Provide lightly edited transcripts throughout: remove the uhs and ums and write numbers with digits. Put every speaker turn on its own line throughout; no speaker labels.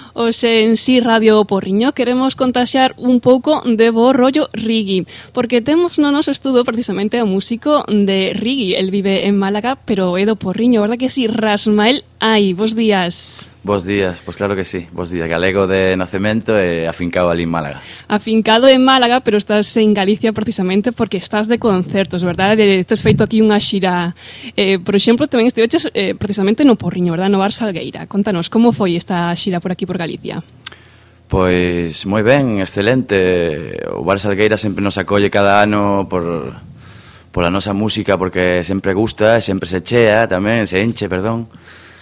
Hoxe en Si Radio Porriño queremos contaxar un pouco de bo rollo reggae, porque temos no noso estudo precisamente o músico de reggae. El vive en Málaga, pero é do Porriño, verdad que sí? Rasmael Ai, bos días.
Bos días, pois claro que sí, bos días, galego de nacemento e afincado ali en Málaga.
Afincado en Málaga, pero estás en Galicia precisamente porque estás de concertos, verdad? Tes feito aquí unha xira, por exemplo, tamén estiveches precisamente no Porriño, verdad? No Bar Salgueira. Contanos, como foi esta xira por aquí por Galicia?
Pois moi ben, excelente. O Bar Salgueira sempre nos acolle cada ano pola nosa música, porque sempre gusta, sempre se chea tamén, se enche, perdón.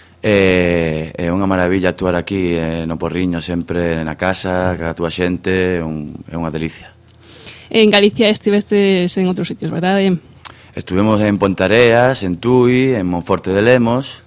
É unha maravilla actuar aquí no Porriño, sempre na casa, ca túa xente, é unha delicia.
En Galicia estivestes en outros sitios, verdade?
Estuvemos en Pontareas, en Tui, en Monforte de Lemos,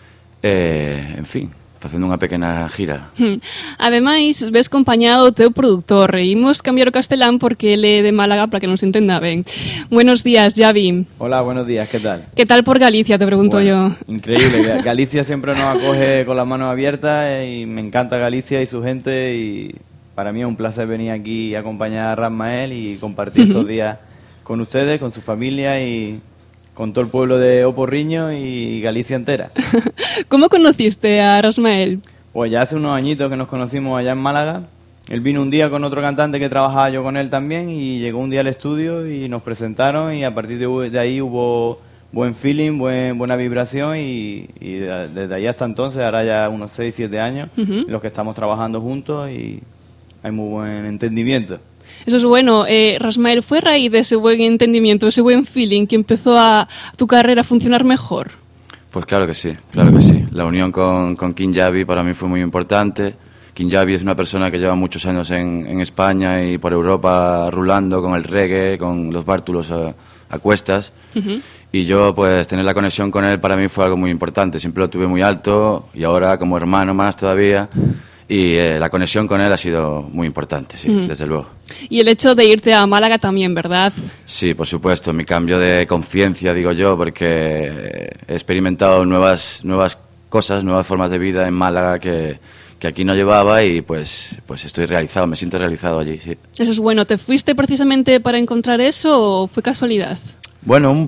en fin, facendo unha pequena gira.
Ademais, ves acompañado o teu produtor. Imos cambiar o castelán porque ele é de Málaga para que nos entenda ben. Buenos días, Javi.
Hola, buenos días, ¿qué tal?
¿Qué tal por Galicia, te pregunto yo?
Increíble, Galicia siempre nos acoge con las manos abiertas y me encanta Galicia y su gente y para mí es un placer venir aquí y acompañar a Rasmael y compartir estos días con ustedes, con su familia y con todo el pueblo de Oporriño y Galicia entera.
¿Cómo conociste a Rasmael?
Pues ya hace unos añitos que nos conocimos allá en Málaga. Él vino un día con otro cantante que trabajaba yo con él también y llegó un día al estudio y nos presentaron y a partir de ahí hubo buen feeling, buena vibración y desde ahí hasta entonces, ahora ya unos 6, 7 años, los que estamos trabajando juntos y hay muy buen entendimiento.
Eso es bueno. Rasmael, ¿fue a raíz de ese buen entendimiento, ese buen feeling que empezó a tu carrera a funcionar mejor?
Pues claro que sí, claro que sí. La unión con King Javi para mí fue muy importante. King Javi es una persona que lleva muchos años en España y por Europa rulando con el reggae, con los bártulos a cuestas. Y yo, pues, tener la conexión con él para mí fue algo muy importante. Siempre lo tuve muy alto y ahora como hermano más todavía. Y la conexión con él ha sido muy importante, sí, desde luego.
Y el hecho de irte a Málaga también, ¿verdad?
Sí, por supuesto, mi cambio de conciencia, digo yo, porque he experimentado nuevas cosas, nuevas formas de vida en Málaga que aquí no llevaba y pues estoy realizado, me siento realizado allí, sí.
Eso es bueno. ¿Te fuiste precisamente para encontrar eso o fue casualidad?
Bueno, un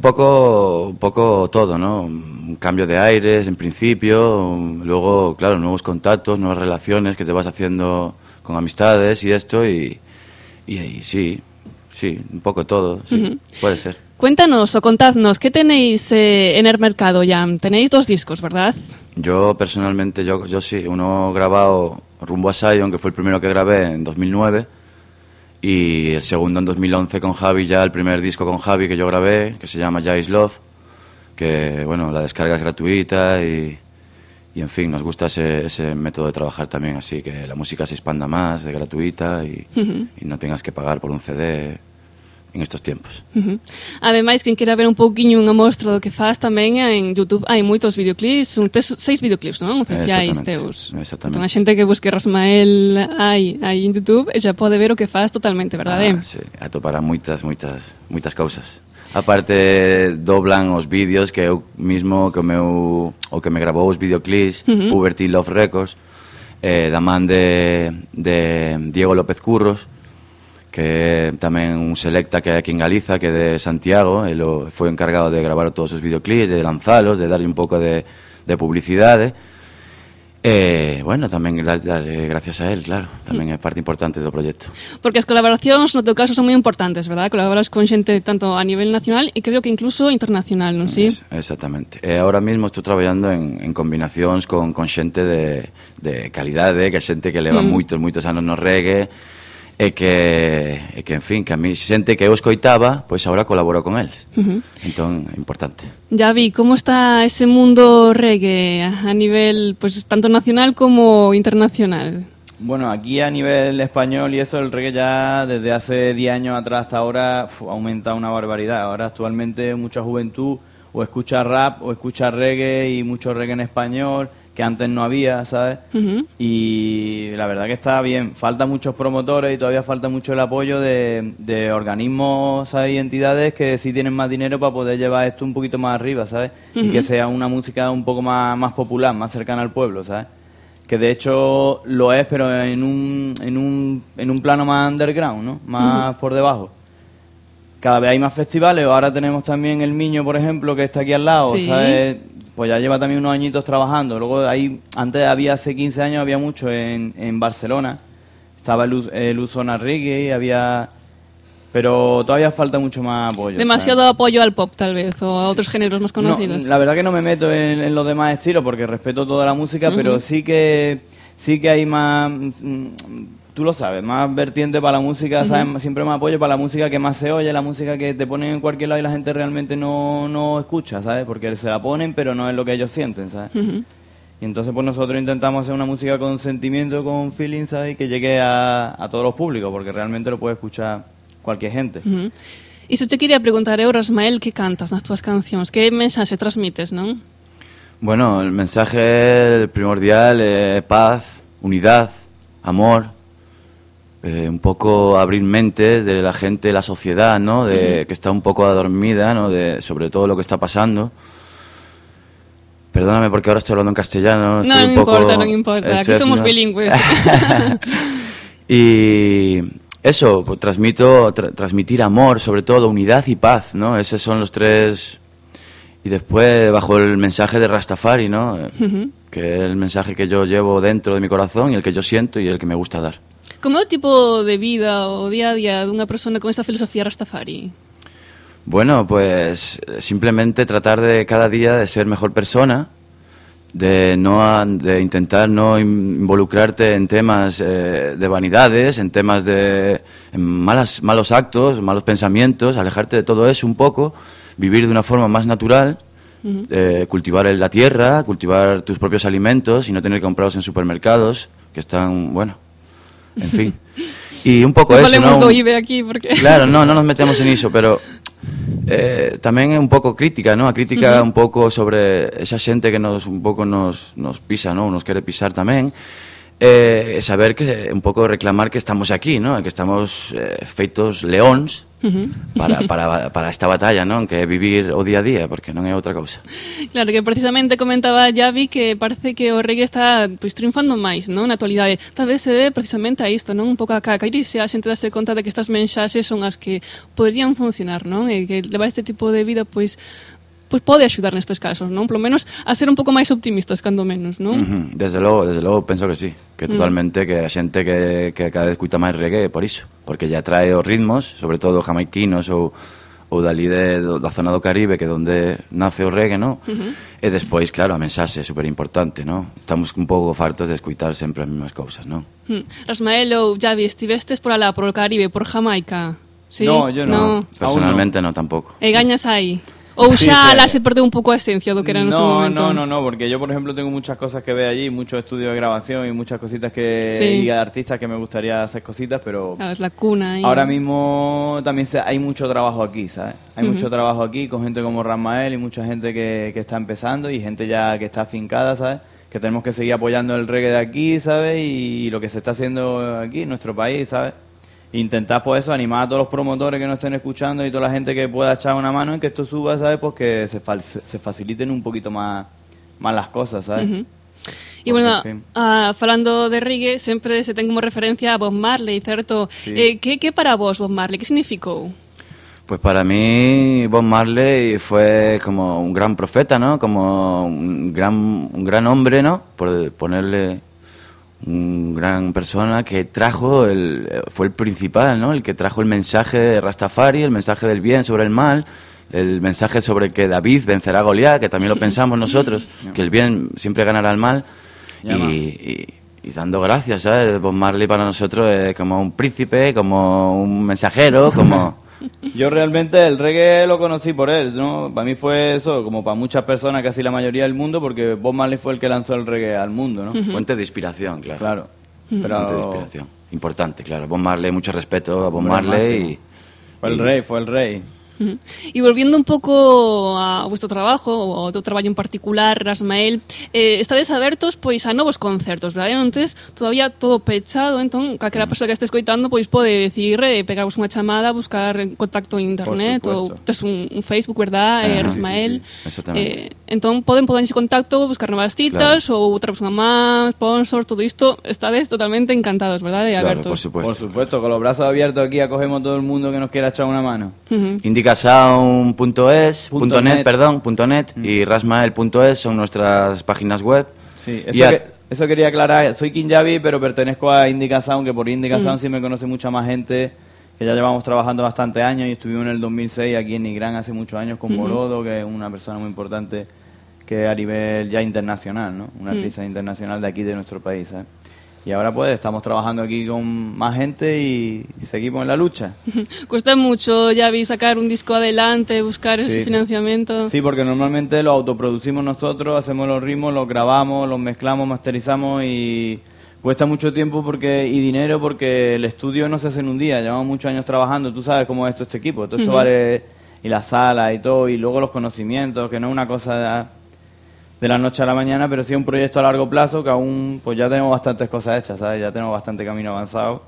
poco todo, ¿no? Un cambio de aires en principio, luego, claro, nuevos contactos, nuevas relaciones que te vas haciendo con amistades y esto y sí, un poco todo, sí, puede ser.
Cuéntanos o contadnos, ¿qué tenéis en el mercado ya? Tenéis 2 discos, ¿verdad?
Yo personalmente, yo sí, uno grabado rumbo a Sion, que fue el primero que grabé en 2009, y el segundo en 2011 con Javi, ya el primer disco con Javi que yo grabé, que se llama Ya Is Love, que bueno, la descarga es gratuita y en fin, nos gusta ese método de trabajar también, así que la música se expanda más, de gratuita y no tengas que pagar por un CD en estos tiempos.
Ademais, quen quera ver un pouquiño unha mostra do que faz tamén en YouTube hai moitos videoclips, 6 videoclips, non? Oficiais teus.
Exactamente.
Entón a xente que busque Rasmael aí en YouTube xa pode ver o que faz totalmente, verdade?
Sí, atopará moitas cousas. Aparte, doblan os vídeos que eu mismo, que me grabou os videoclips, Puberty Love Records, da man de Diego López Curros, que tamén un selecta que hai aquí en Galiza, que é de Santiago, ele foi encargado de gravar todos os videoclips, de lanzalos, de darlle un pouco de publicidade. Bueno, tamén gracias a él, claro, tamén é parte importante do proxecto.
Porque as colaboracións no teu caso son moi importantes, verdad? Colaboras con xente tanto a nivel nacional e creo que incluso internacional, non si?
Exactamente. Ahora mismo estou traballando en combinacións con xente de calidade, que é xente que leva moitos anos no reggae, e que, en fin, que a mí xente que eu escoitaba, pois agora colaboro con eles. Entón, é importante.
Javi, como está ese mundo reggae a nivel, pues, tanto nacional como internacional?
Bueno, aquí a nivel español y eso, el reggae ya desde hace 10 años atrás hasta ahora ha aumentado una barbaridad. Ahora actualmente mucha juventud o escucha rap o escucha reggae y mucho reggae en español, que antes no había, ¿sabes? Y la verdad que está bien. Faltan muchos promotores y todavía falta mucho el apoyo de organismos, ¿sabes? Y entidades que sí tienen más dinero para poder llevar esto un poquito más arriba, ¿sabes? Y que sea una música un poco más popular, más cercana al pueblo, ¿sabes? que de hecho lo es, pero en un plano más underground, ¿no? Más por debajo. Cada vez hay más festivales, ahora tenemos también el Miño, por ejemplo, que está aquí al lado,
sí.
¿sabes? Pues ya lleva también unos añitos trabajando. Luego antes hace 15 años había mucho en Barcelona, estaba el Uzona Reggae, pero todavía falta mucho más apoyo.
Demasiado
¿sabes?
apoyo al pop, tal vez, o a otros géneros más conocidos.
No, la verdad que no me meto en los demás estilos porque respeto toda la música, pero sí que hay más, tú lo sabes, más vertiente para la música, ¿sabes? Siempre más apoyo para la música que más se oye, la música que te ponen en cualquier lado y la gente realmente no escucha, ¿sabes? Porque se la ponen, pero no es lo que ellos sienten, ¿sabes? Y entonces pues nosotros intentamos hacer una música con sentimiento, con feeling, ¿sabes? Y que llegue a todos los públicos, porque realmente lo puede escuchar cualquier gente.
E se te quería preguntar eu, Rasmael, que cantas nas túas cancións? Que mensaxe transmites, non?
Bueno, el mensaje primordial es paz, unidad, amor, un poco abrir mentes de la gente, la sociedad, ¿no? Que está un poco adormida, ¿no? Sobre todo lo que está pasando. Perdóname porque ahora estoy hablando en castellano.
No importa. Aquí somos bilingües.
Y eso, pues transmitir amor, sobre todo, unidad y paz, ¿no? Esos son los tres. Y después, bajo el mensaje de Rastafari, ¿no? Que es el mensaje que yo llevo dentro de mi corazón y el que yo siento y el que me gusta dar.
Como é o tipo de vida o día a día dunha persona con esa filosofía Rastafari?
Bueno, pues simplemente tratar de cada día de ser mejor persona, de intentar no involucrarte en temas de vanidades, en temas en malos actos, malos pensamientos, alejarte de todo eso un poco, vivir de una forma más natural, cultivar la tierra, cultivar tus propios alimentos y no tener que comprarlos en supermercados, que están, bueno, en fin. Y un poco
no
eso, ¿no?
Do IBE aquí porque...
Claro, no nos metemos en eso, pero tamén é un pouco crítica, ¿no? A crítica un pouco sobre esa xente que nos pisa, ¿no? Nos quere pisar tamén. Saber que un pouco reclamar que estamos aquí, ¿no? Que estamos feitos leóns para esta batalla, non? Que é vivir o día a día, porque non é outra cousa.
Claro, que precisamente comentaba Javi que parece que o reggae está pois triunfando máis, non? Na actualidade. Tal vez se dé precisamente a isto, non? Un pouco a crise, a xente dase conta de que estas mensaxes son as que poderían funcionar, non? E que levar este tipo de vida, pois pode axudar nestes casos, non? Polo menos a ser un pouco máis optimistas, cando menos, non?
Desde logo, penso que sí. Que totalmente, que a xente que cada vez escuta máis reggae por iso. Porque ya trae os ritmos, sobre todo jamaiquinos ou dali da zona do Caribe, que é onde nace o reggae, non? E despois, claro, a mensaxe é super importante, non? Estamos un pouco fartos de escutar sempre as mesmas cousas, non?
Rasmael ou Javi, estivestes por alá, por o Caribe, por Jamaica? ¿Sí?
No, yo no.
Personalmente no, tampouco.
E gañas aí? Ou xa la se perdeu un pouco a esencia do que era no seu momento?
No, porque yo, por ejemplo, tengo muchas cosas que ver allí, muchos estudios de grabación y muchas cositas y de artistas que me gustaría hacer cositas, pero
claro, es la cuna.
Ahora mismo también hay mucho trabajo aquí, ¿sabes? Hay mucho trabajo aquí con gente como Rasmael y mucha gente que está empezando y gente ya que está afincada, ¿sabes? Que tenemos que seguir apoyando el reggae de aquí, ¿sabes? Y lo que se está haciendo aquí en nuestro país, ¿sabes? Intentar, pues eso, animar a todos los promotores que nos estén escuchando y toda la gente que pueda echar una mano en que esto suba, ¿sabes? Pues que se faciliten un poquito más las cosas, ¿sabes?
E, bueno, falando de reggae, sempre se ten como referencia a Bob Marley, certo?
Sí.
Que para vos Bob Marley? Que significou?
Pues para mí Bob Marley fue como un gran profeta, ¿no? Como un gran hombre, ¿no? Por ponerle... un gran persona que fue el principal, ¿no? El que trajo el mensaje de Rastafari, el mensaje del bien sobre el mal, el mensaje sobre que David vencerá a Goliat, que también lo pensamos nosotros, que el bien siempre ganará al mal, y dando gracias, ¿sabes? Bob Marley para nosotros es como un príncipe, como un mensajero, como...
Yo realmente el reggae lo conocí por él, ¿no? Para mí fue eso, como para muchas personas, casi la mayoría del mundo, porque Bob Marley fue el que lanzó el reggae al mundo, ¿no?
Fuente de inspiración, claro.
Claro.
Fuente de inspiración. Importante, claro. Bob Marley, mucho respeto a Bob Marley.
Fue el rey.
E volviendo un pouco a vuestro trabajo, o teu traballo en particular, Rasmael, estades abertos pois a novos concertos, verdade? Non tes todavía todo pechado, entón, calquera persoa que este escoitando pois pode decir, pegarvos unha chamada, buscar contacto en internet, ou tes un Facebook, verdade, Rasmael?
Sí, exactamente.
Entón, poden ponerse en contacto, buscar novas citas, ou traervos unha má, sponsor, todo isto, estades totalmente encantados, verdade?
Claro,
Abertos.
por supuesto,
con los brazos abiertos aquí acogemos a todo el mundo que nos quiera echar una mano.
Indicasound.net y rasmael.es son nuestras páginas web.
Sí, eso quería aclarar. Soy Kinjavi, pero pertenezco a Indicasound, que por Indicasound sí me conoce mucha más gente, que ya llevamos trabajando bastante años y estuvimos en el 2006 aquí en Nigrán hace muchos años con Borodo, que es una persona muy importante que a nivel ya internacional, ¿no? Una artista internacional de aquí, de nuestro país, ¿sabes? Y ahora pues estamos trabajando aquí con más gente y seguimos en la lucha.
Cuesta mucho, Javi, sacar un disco adelante, buscar ese financiamiento.
Sí, porque normalmente lo autoproducimos nosotros, hacemos los ritmos, los grabamos, los mezclamos, masterizamos y cuesta mucho tiempo y dinero porque el estudio no se hace en un día. Llevamos muchos años trabajando, tú sabes cómo es todo este equipo, todo esto vale, y la sala y todo, y luego los conocimientos, que no es una cosa de la noche a la mañana, pero sí un proyecto a largo plazo que aún pues ya tenemos bastantes cosas hechas, ¿sabes? Ya tenemos bastante camino avanzado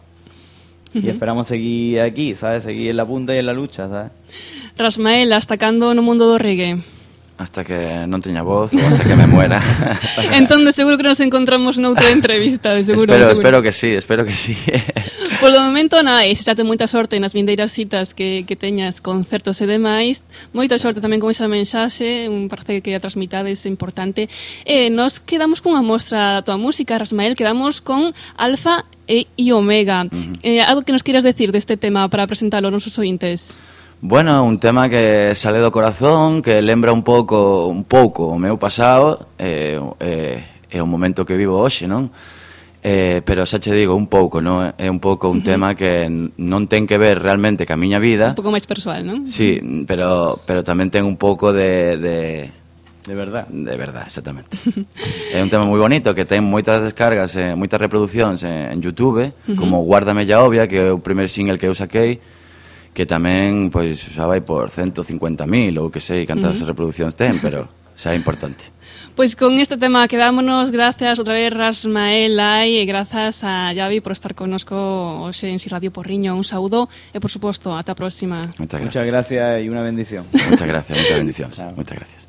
y esperamos seguir aquí, ¿sabes? Seguir en la punta y en la lucha, ¿sabes?
Rasmael, hasta cando no mundo do reggae?
Hasta que non teña voz ou hasta que me muera.
Entón, de seguro que nos encontramos noutra entrevista, de seguro.
Espero que sí.
Polo momento, nada, e xa te moita sorte nas vindeiras citas que teñas concertos e demais. Moita sorte tamén con esa mensaxe, parece que a transmitades é importante. Nos quedamos cunha mostra da tua música, Rasmael, quedamos con Alfa e Omega. Algo que nos queiras decir deste tema para presentalo aos nosos ointes?
Bueno, un tema que sale do corazón, que lembra un pouco o meu pasado, é o momento que vivo hoxe, non? Pero xa che digo, un pouco, non? É un pouco un tema que non ten que ver realmente ca miña vida.
Un pouco máis persoal, non?
Sí, pero tamén ten un pouco de
verdad.
De verdad, exactamente. É un tema moi bonito que ten moitas descargas, moitas reproduccións en YouTube, como Guárdame ya obvia, que é o primer single que eu saquei, que tamén, pois, xa vai por 150.000 ou que sei cantas reproduccións ten, pero xa é importante.
Pois con este tema quedámonos. Gracias outra vez, Rasmael Lai, e grazas a Javi por estar connosco hoxe en Si Radio Porriño. Un saúdo e, por suposto, ata a próxima.
Muchas gracias y una bendición.
Muchas gracias, muchas bendiciones. Muchas gracias.